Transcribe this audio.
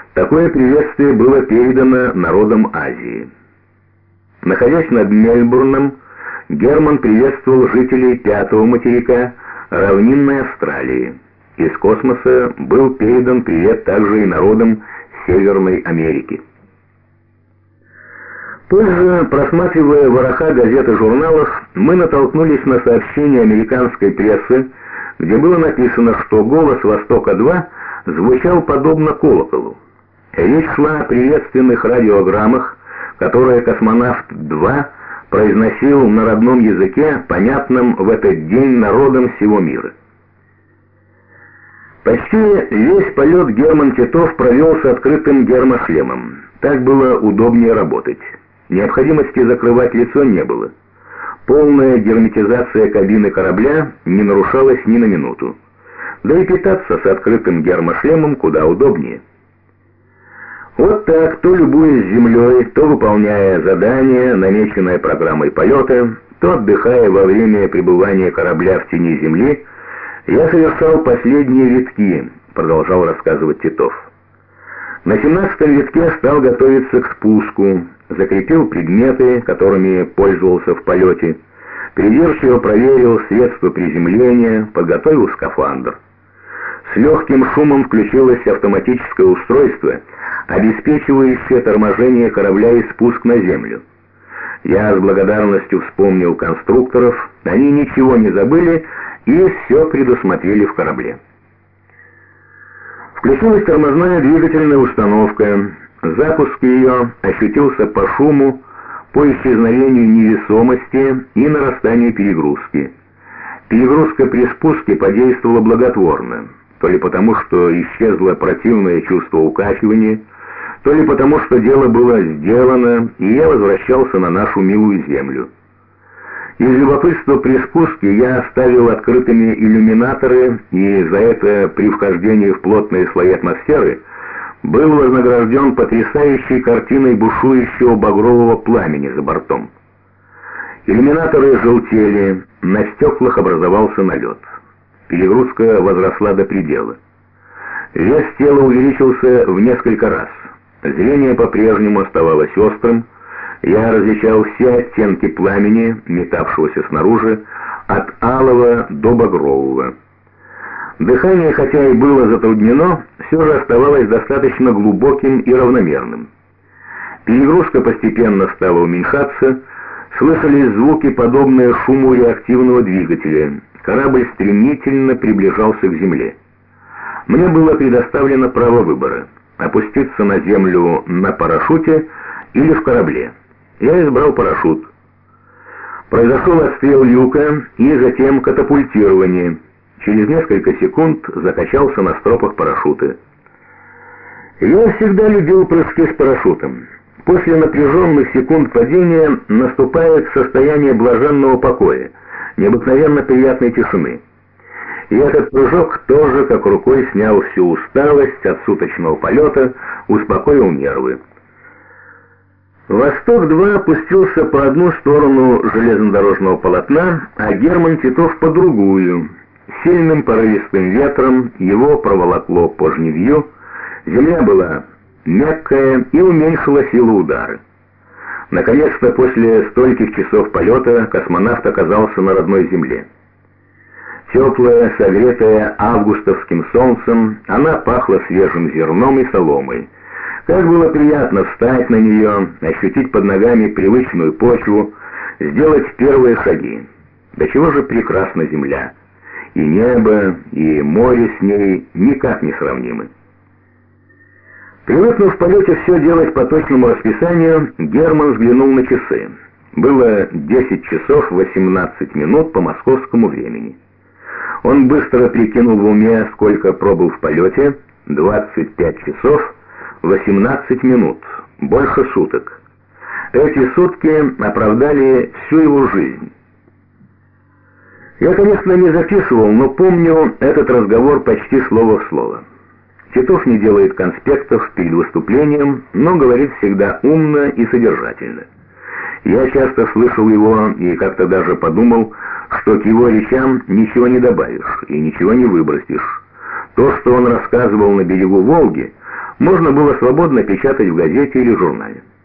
Такое приветствие было передано народам Азии. Находясь над Мельбурном, Герман приветствовал жителей Пятого материка, равнинной Австралии. Из космоса был передан привет также и народам Северной Америки. Позже, просматривая вороха газет и журналов, мы натолкнулись на сообщение американской прессы, где было написано, что голос «Востока-2» звучал подобно колоколу. Речь шла о приветственных радиограммах, которые космонавт-2 произносил на родном языке, понятном в этот день народам всего мира. Почти весь полет Герман Титов провел с открытым гермошлемом. Так было удобнее работать. Необходимости закрывать лицо не было. Полная герметизация кабины корабля не нарушалась ни на минуту. Да и питаться с открытым гермошлемом куда удобнее. Вот так, то любуясь землей, то выполняя задание, намеченное программой полета, то отдыхая во время пребывания корабля в тени земли, я совершал последние витки, продолжал рассказывать Титов. На 17-м витке стал готовиться к спуску, закрепил предметы, которыми пользовался в полете, придирчиво проверил средства приземления, подготовил скафандр. С легким шумом включилось автоматическое устройство, обеспечивающее торможение корабля и спуск на землю. Я с благодарностью вспомнил конструкторов, они ничего не забыли и все предусмотрели в корабле. Включилась тормозная двигательная установка. Запуск ее ощутился по шуму, по исчезновению невесомости и нарастанию перегрузки. Перегрузка при спуске подействовала благотворно, то ли потому, что исчезло противное чувство укачивания, то ли потому, что дело было сделано, и я возвращался на нашу милую землю. Из любопытства при спуске я оставил открытыми иллюминаторы, и за это при вхождении в плотные слои атмосферы был вознагражден потрясающей картиной бушующего багрового пламени за бортом. Иллюминаторы желтели, на стеклах образовался налет. Перегрузка возросла до предела. Вес тела увеличился в несколько раз. Зрение по-прежнему оставалось острым. Я различал все оттенки пламени, метавшегося снаружи, от алого до багрового. Дыхание, хотя и было затруднено, все же оставалось достаточно глубоким и равномерным. Перегрузка постепенно стала уменьшаться, слышались звуки, подобные шуму реактивного двигателя. Корабль стремительно приближался к земле. Мне было предоставлено право выбора — опуститься на землю на парашюте или в корабле. Я избрал парашют. Произошел отстрел люка и затем катапультирование. Через несколько секунд закачался на стропах парашюта. Я всегда любил прыжки с парашютом. После напряженных секунд падения наступает состояние блаженного покоя, необыкновенно приятной тишины. И этот прыжок тоже как рукой снял всю усталость от суточного полета, успокоил нервы. «Восток-2» опустился по одну сторону железнодорожного полотна, а Герман Титов по другую. Сильным порывистым ветром его проволокло по жневью, земля была мягкая и уменьшила силу удара. Наконец-то после стольких часов полета космонавт оказался на родной земле. Теплая, согретая августовским солнцем, она пахла свежим зерном и соломой. Как было приятно встать на нее, ощутить под ногами привычную почву, сделать первые шаги. До чего же прекрасна земля! И небо, и море с ней никак не сравнимы. Привыкнув в полете все делать по точному расписанию, Герман взглянул на часы. Было 10 часов 18 минут по московскому времени. Он быстро прикинул в уме, сколько пробыл в полете: 25 часов 18 минут, больше суток. Эти сутки оправдали всю его жизнь. Я, конечно, не записывал, но помню этот разговор почти слово в слово. Титов не делает конспектов перед выступлением, но говорит всегда умно и содержательно. Я часто слышал его и как-то даже подумал, что к его речам ничего не добавишь и ничего не выбросишь. То, что он рассказывал на берегу Волги, можно было свободно печатать в газете или журнале.